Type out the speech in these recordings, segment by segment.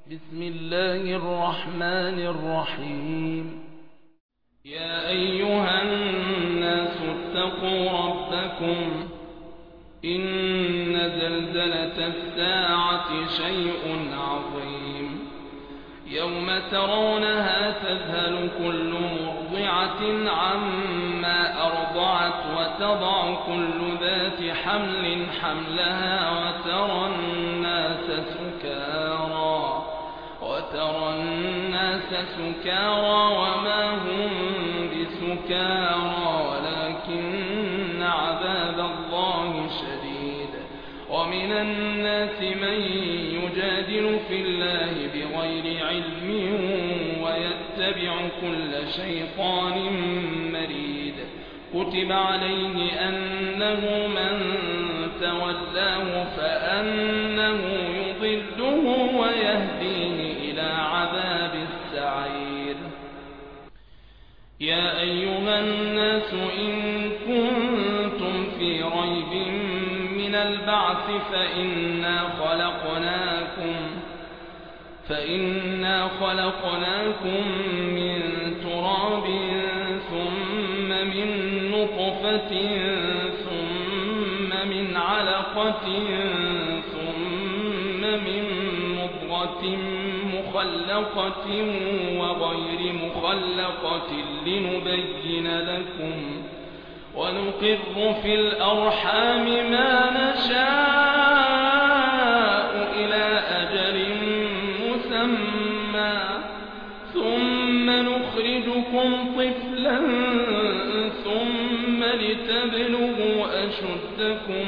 بسم الله الرحمن الرحيم. يا أيها الناس اتقوا ربكم إن زلزلة الساعة شيء عظيم يوم ترونها تذهل كل مرضعة عما أرضعت وتضع كل ذات حمل حملها وترى الناس سكارى وما هم بسكارى ولكن عذاب الله شديد. ومن الناس من يجادل في الله بغير علم ويتبع كل شيطان مريد. كتب عليه أنه من تولاه فأنه يضله ويهديه إلى عذاب السعير. يا أيها الناس إن كنتم في ريب من البعث فإنا خلقناكم من تراب ثم من نطفة ثم من علقة ثم من مضغة مخلقة وغير مخلقة لنبين لكم ونقر في الأرحام ما نشاء إلى أجل مسمى ثم نخرجكم طفلا ثم لتبلغوا أشدكم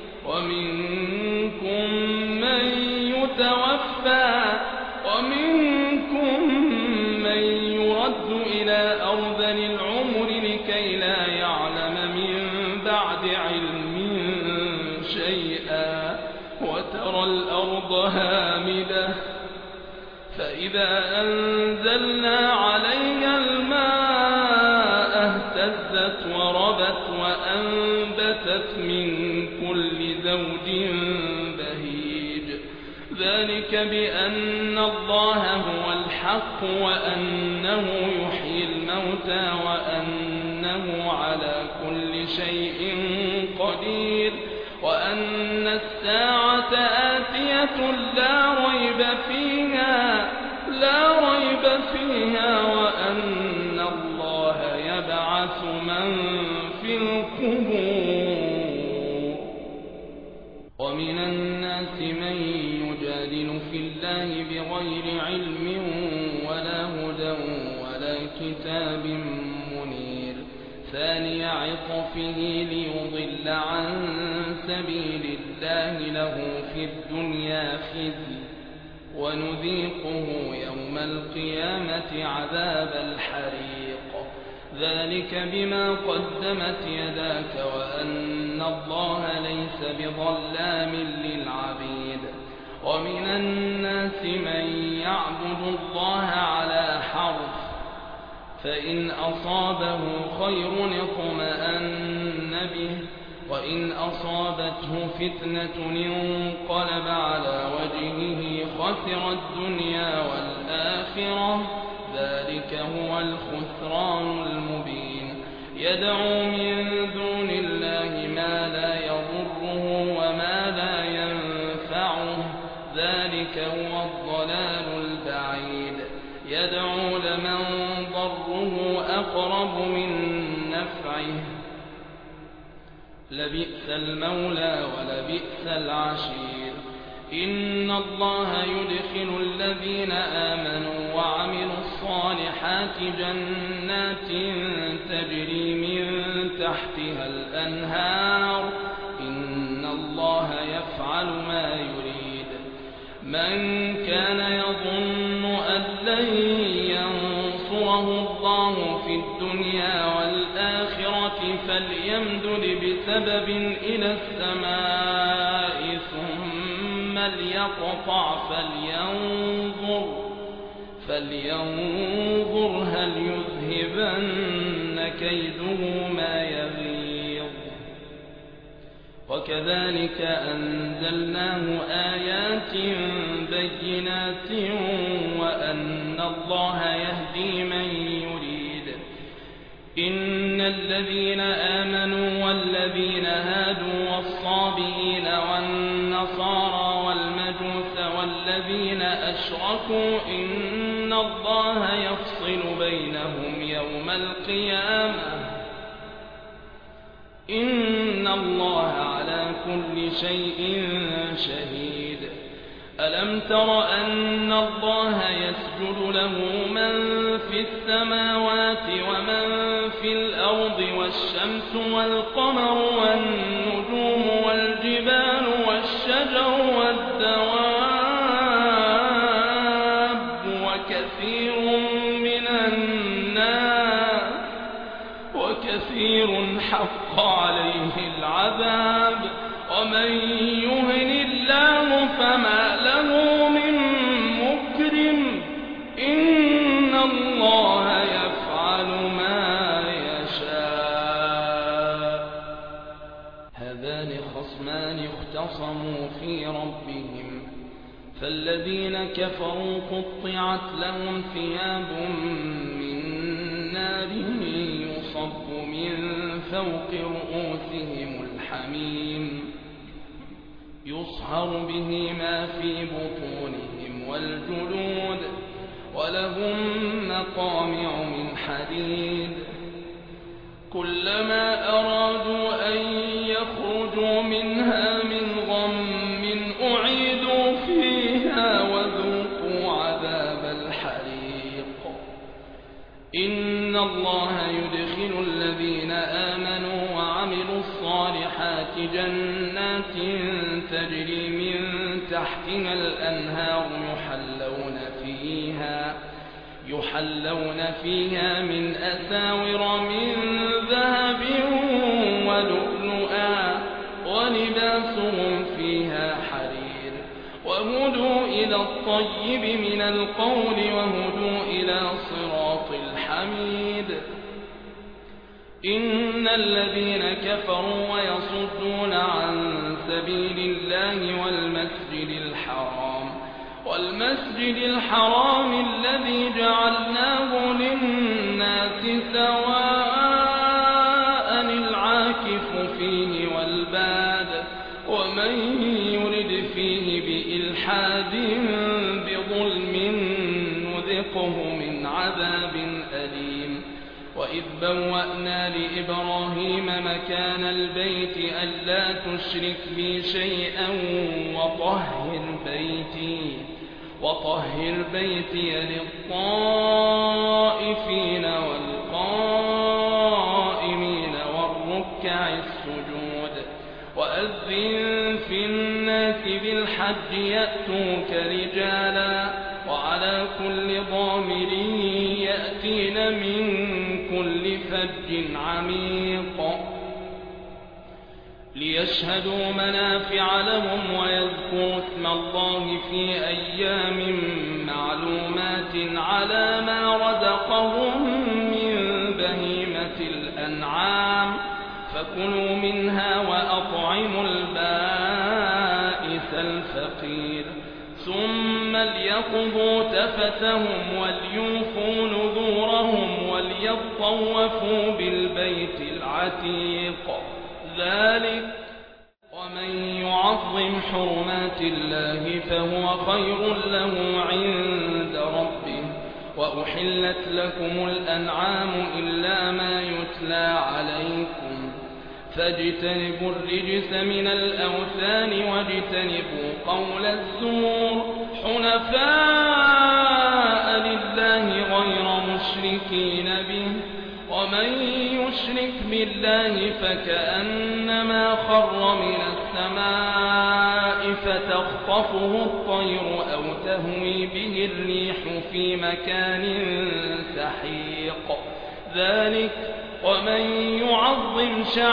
ومنكم من يتوفى ومنكم من يرد إلى أرذل العمر لكي لا يعلم من بعد علم شيئا. وترى الأرض هامدة فإذا أنزلنا عليها الماء اهتزت وربت وأنبتت من كل زوج بهيج. ذلك بأن الله هو الحق وأنه يحيي الموتى وأنه على كل شيء قدير وأن الساعة آتية لا ريب فيها وأن الله يبعث من في القبور. ومن الناس من يجادل في الله بغير علم ولا هدى ولا كتاب منير. ثاني عطفه ليضل عن سبيل الله له في الدنيا خزي ونذيقه يوم القيامة عذاب الحريق. ذلك بما قدمت يداك وأن الله ليس بظلام للعبيد. ومن الناس من يعبد الله على حرف فإن أصابه خير اطمأن به وإن أصابته فتنة انقلب على وجهه خسر الدنيا والآخرة. ذلك هو الخسران المبين. يدعو من دون الله ما لا يضره وما لا ينفعه. ذلك هو الضلال البعيد. يدعو لمن ضره أقرب من نفعه. لبئس المولى ولبئس العشير. إن الله يدخل الذين آمنوا وعملوا الصالحات جنات تجري من تحتها الأنهار. إن الله يفعل ما يريد. من كان يظن أن لن ينصره الله في الدنيا والآخرة فليمدد بسبب إلى السماء ثم ليقطع فلينظر هل يذهبن كيده ما يغيظ. وكذلك أنزلناه آيات بينات وأن الله يهدي من يريد. إن الذين آمنوا والذين هادوا والصابئين والنصارى والمجوس والذين أشركوا إن الله يفصل بينهم يوم القيامة إن الله على كل شيء شهيد. ألم تر أن الله يسجد له من في السماوات ومن في الأرض والشمس والقمر والنجوم والجبال والشجر والدواب وكثير حق عليه العذاب ومن يهن الله فما له من مكرم إن الله يفعل ما يشاء. هذان خصمان اختصموا في ربهم فالذين كفروا قطعت لهم ثياب من نار يصب من فوق رؤوسهم الحميم يصهر به ما في بطونهم والجلود ولهم مقامع من حديد كلما أرادوا أن يخرجوا منها من غم أعيدوا فيها وذوقوا عذاب الحريق. إن الله يدخل الذين آمنوا وعملوا الصالحات جنات تجري من تحتها الأنهار يحلون فيها من أساور من ذهب ولؤلؤا ولباسهم فيها حرير وهدوا إلى الطيب من القول وهدوا إلى صراط الحميد. إن الذين كفروا ويصدون عن سبيل الله والمسجد الحرام الذي جعلناه للناس سواء العاكف فيه والباد ومن يرد فيه بإلحاد بظلم نذقه من عذاب أليم. وإذ بوأنا لإبراهيم مكان البيت ألا تشرك بي شيئا وطهر بيتي للطائفين والقائمين والركع السجود. وأذن في الناس بالحج يأتوك رجالا وعلى كل ضامر يأتين من كل فج عميق ليشهدوا منافع لهم ويذكروا اسم الله في أيام معلومات على ما رزقهم من بهيمة الأنعام فكلوا منها وأطعموا البائس الفقير ثم ليقضوا تفثهم وليوفوا نذورهم وليطوفوا بالبيت العتيق. ذلك ومن يعظم حرمات الله فهو خير له عند ربه. وأحلت لكم الأنعام إلا ما يتلى عليكم فاجتنبوا الرجس من الأوثان واجتنبوا قول الزور حنفاء لله غير مشركين به ومن يشرك بالله فكأنما خر من السماء فتخطفه الطير أو تهوي به الريح في مكان سحيق. ذلك ومن يعظم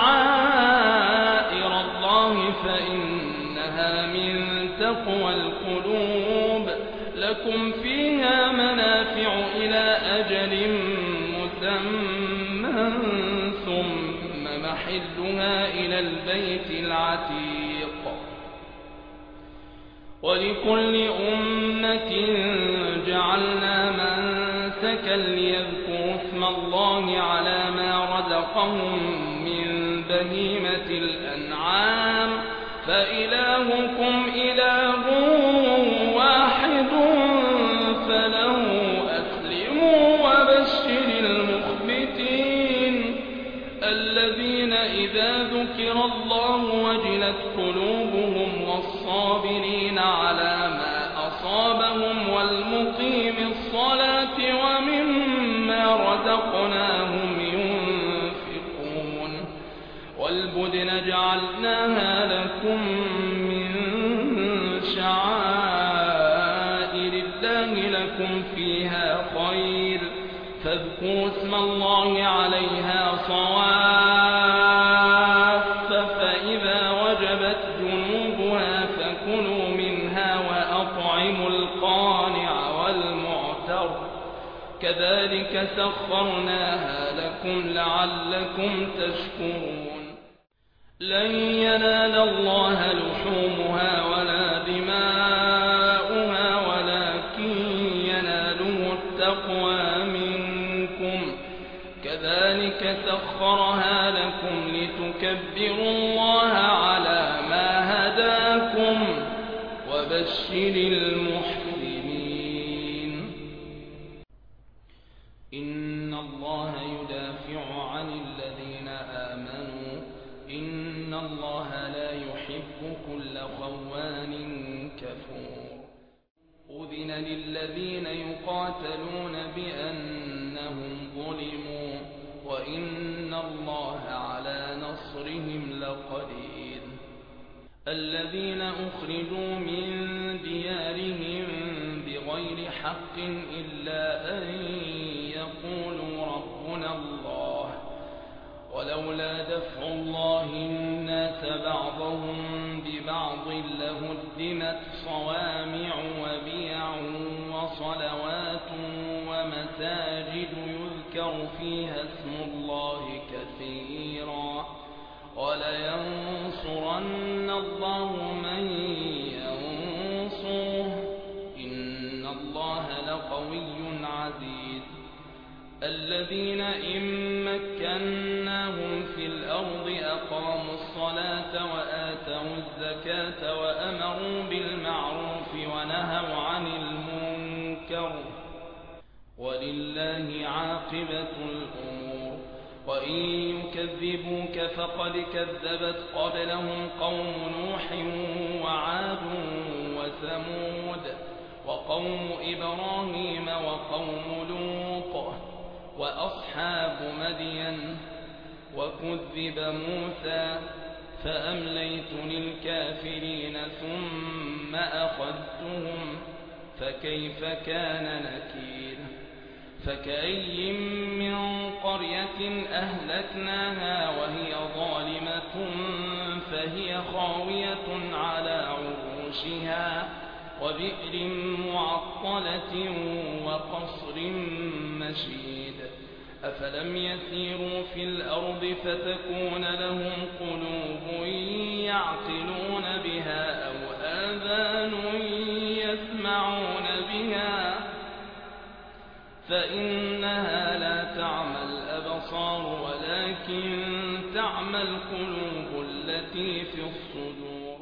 شعائر الله فإنها من تقوى القلوب. لكم فيها منافع إلى أجل مسمى ثم محلها إلى البيت العتيق. ولكل أمة جعلنا منسكا ليذكروا اسم الله على ما رزقهم من بهيمة الأنعام فإلهكم إله واحد فله أسلموا وبشر المخبتين الذين إذا ذكر الله وجلت قلوبهم والصابرين على ما أصابهم والمقيم الصلاة ومما رزقناهم ينفقون. والبدن جعلناها لكم من شعائر الله لكم فيها خير فاذكروا اسم الله عليها صواف فإذا وجبت جنوبها فكلوا منها وأطعموا القانع والمعتر كذلك سخرناها لكم لعلكم تشكرون. لن ينال الله لحومها ولا دماؤها ولكن يناله التقوى منكم كذلك سخرها لكم لتكبروا الله على ما هداكم وبشر المحسنين. إن الله يدافع عن الذين آمنوا إن الله لا يحب كل خوان كفور. أذن للذين يقاتلون بأنهم ظلموا وإن الله على نصرهم لقدير. الذين أخرجوا من ديارهم بغير حق إلا أن يقولوا ربنا الله ولولا دفع الله الناس بعضهم ببعض لهدمت صوامع وبيع وصلوات ومساجد يذكر فيها اسم الله كثيرا ولينصرن الله من ينصره إن الله لقوي عزيز. الذين إن مكناهم في الأرض أقاموا الصلاة وآتوا الزكاة وأمروا بالمعروف ونهوا عن المنكر ولله عاقبة الأمور. وإن يكذبوك فقد كذبت قبلهم قوم نوح وعاد وثمود وقوم إبراهيم وقوم لوط وأصحاب مدين وكذب موسى فأمليت للكافرين ثم أخذتهم فكيف كان نكير. فكأي من قرية أهلكناها وهي ظالمة فهي خاوية على عروشها وبئر معطلة وقصر مشيد. أفلم يسيروا في الأرض فتكون لهم قلوب يعقلون بها أو آذان يسمعون بها فإنها لا تعمى الأبصار ولكن تعمى القلوب التي في الصدور.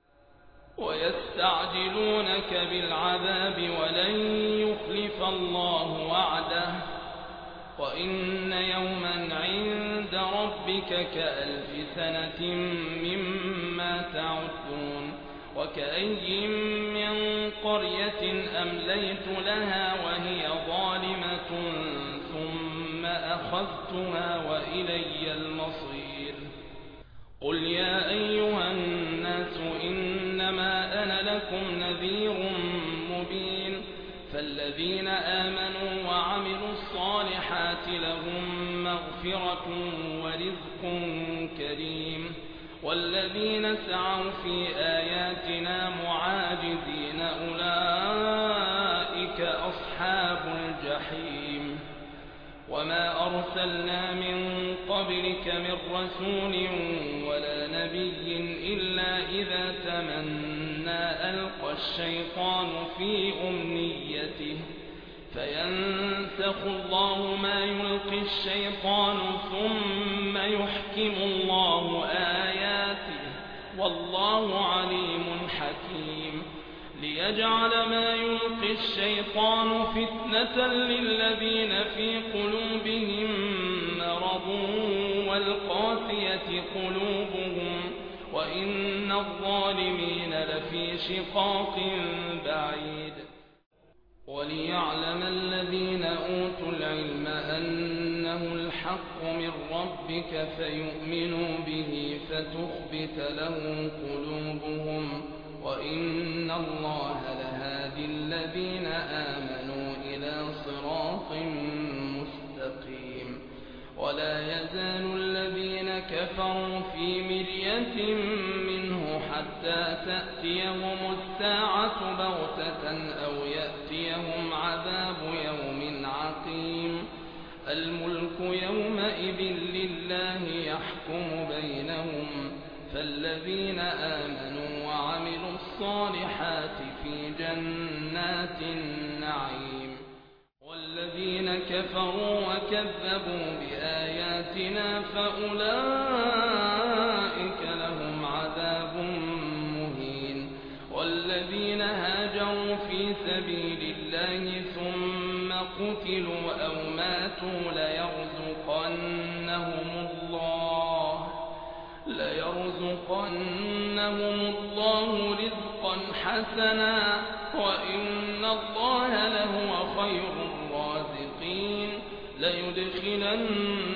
ويستعجلونك بالعذاب ولن يخلف الله وعده وإن يوما عند ربك كألف سنة مما تعدون. وكأي من قرية أمليت لها وهي ظالمة ثم أخذتها وإلي المصير. قل يا أيها الناس إنما أنا لكم نذير مبين. فالذين آمنوا وعملوا الصالحات لهم مغفرة ورزق كريم والذين سعوا في آياتنا معاجزين أولئك أصحاب الجحيم. وما أرسلنا من قبلك من رسول ولا نبي إلا إذا تمنى ألقى الشيطان في أمنيته فينسخ الله ما يلقي الشيطان ثم يحكم الله آياته والله عليم حكيم ليجعل ما يلقي الشيطان فتنة للذين في قلوبهم مرض والقاسية قلوبهم وإن الظالمين لفي شقاق بعيد وليعلم الذين أوتوا العلم أنه الحق من ربك فيؤمنوا به فتخبت له قلوبهم وإن الله لهادي الذين آمنوا إلى صراط مستقيم ولا يزال الذين كفروا في مرية منه حتى تأتيهم الساعة بغتة أو يأتيهم عذاب يوم عقيم الملك يومئذ لله يحكم بينهم فالذين آمنوا وعملوا الصالحات في جنات النعيم والذين كفروا وكذبوا بآياتنا فأولئك لهم عذاب مهين والذين هاجروا في سبيل الله ثم قتلوا أو ماتوا ليرزقنهم الله رزقا حسنا وإن الله لهو خير الرازقين ليدخلنهم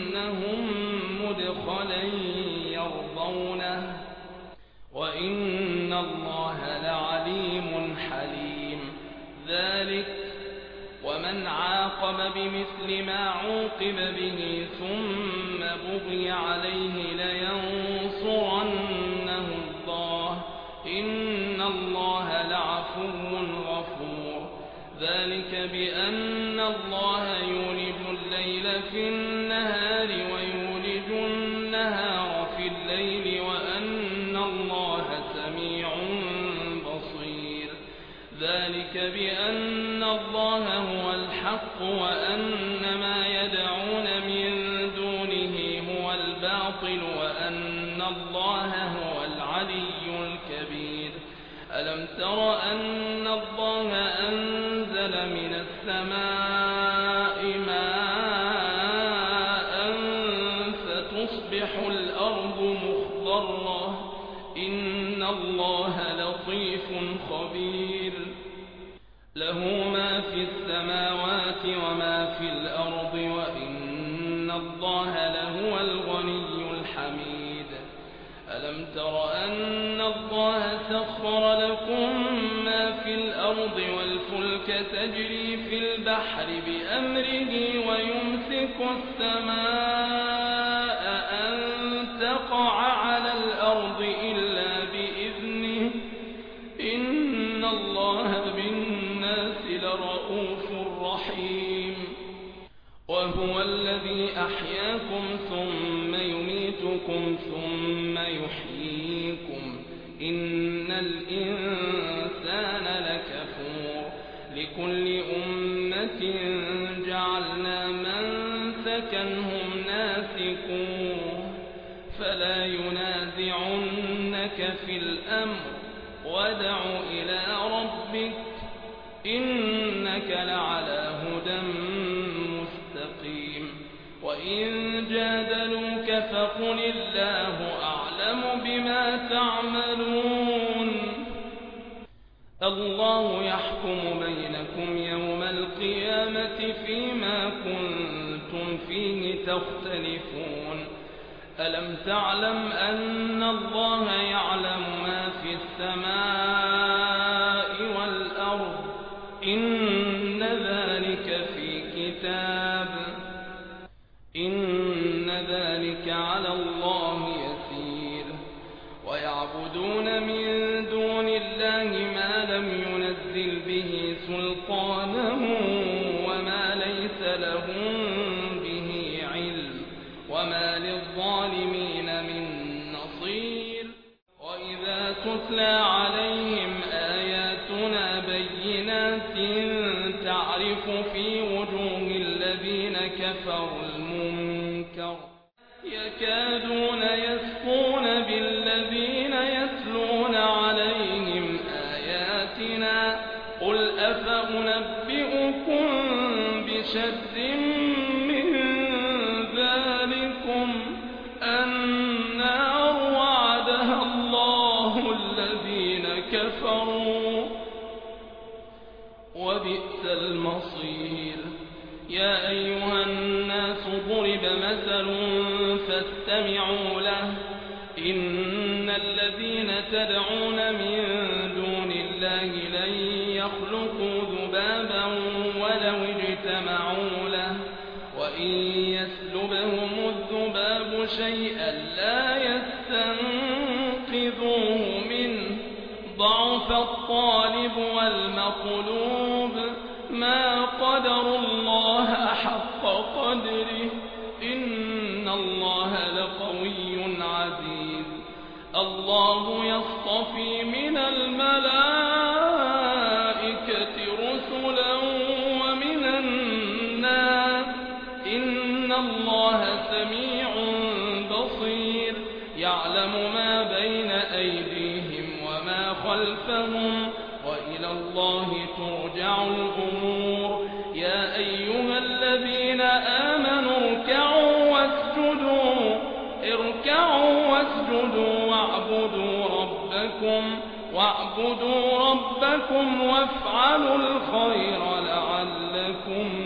مدخلا يرضونه وإن الله لعليم حليم ذلك ومن عاقب بمثل ما عوقب به ثم بغي عليه لينصرنه الله إن الله لعفو غفور ذلك بأن الله يولج الليل في النهار ويولج النهار في الليل وأن الله سميع بصير ذلك بأن الله هو الحق وأن ما يدعون من دونه هو الباطل وأن الله هو العلي الكبير ألم تر أن الله أنزل من السماء ماء فتصبح الأرض مخضرة إن الله لطيف خبير له ما في السماوات وما في الأرض وإن الله لهو الغني الحميد ألم تر أن الله سخر لكم ما في الأرض والفلك تجري في البحر بأمره ويمسك السماء أن تقع على الأرض إلا بإذنه إن الله بالناس لرؤوف رحيم وهو الذي أحياكم ثم يميتكم ثم يحييكم إن الإنسان لكفور لكل أمة جعلنا منسكا هم ناسكوه فلا ينازعنك في الأمر وادع إلى ربك إنك لعلى هدى مستقيم وإن جادلوك فقل الله أعلم بما تعملون الله يحكم بينكم يوم القيامة فيما كنتم فيه تختلفون ألم تعلم أن الله يعلم ما في السماء والأرض إن ذلك في كتاب إن ذلك على الله يسير ويعبدون من دون الله ما لم ينزل به سلطانا وما ليس لهم به تتلى عليهم آياتنا بينات تعرف في وجوه الذين كفروا المنكر يكادون يسقون بالذين يتلون عليهم آياتنا قل أفأنبئكم بشر من ذلكم النار وعدها الله الذين كفروا وبئس المصير يا أيها الناس ضرب مثل فاستمعوا له إن الذين تدعون من دون الله لن يخلقوا ذبابا ولو اجتمعوا له وإن يسلبهم الذباب شيئا لا يستنقذوه منه ضعف الطالب والمطلوب ما قدروا الله حق قدره إن الله لقوي عزيز الله يصطفي من الملائكة رسلا ومن الناس إن الله سميع بصير يعلم ما بين أيديهم وما خلفهم وإلى الله ترجع الأمور يا أيها الذين آمنوا اركعوا واسجدوا واعبدوا ربكم وافعلوا الخير لعلكم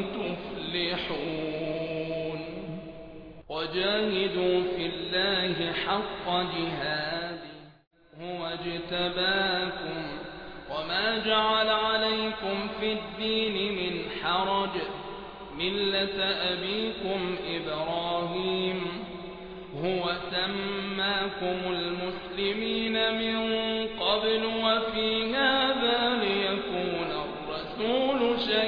تفلحون وجاهدوا في الله حق جهاده هو اجتباكم وما جعل عليكم في الدين من حرج ملة أبيكم إبراهيم هو سماكم المسلمين من قبل وفي هذا ليكون الرسول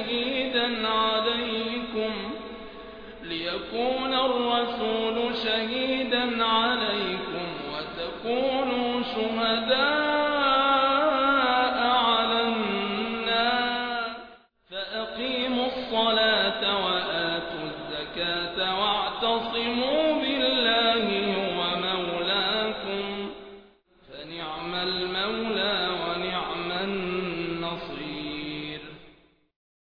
شهيدا عليكم وتكونوا شهداء على الناس فأقيموا الصلاة وآتوا الزكاة واعتصموا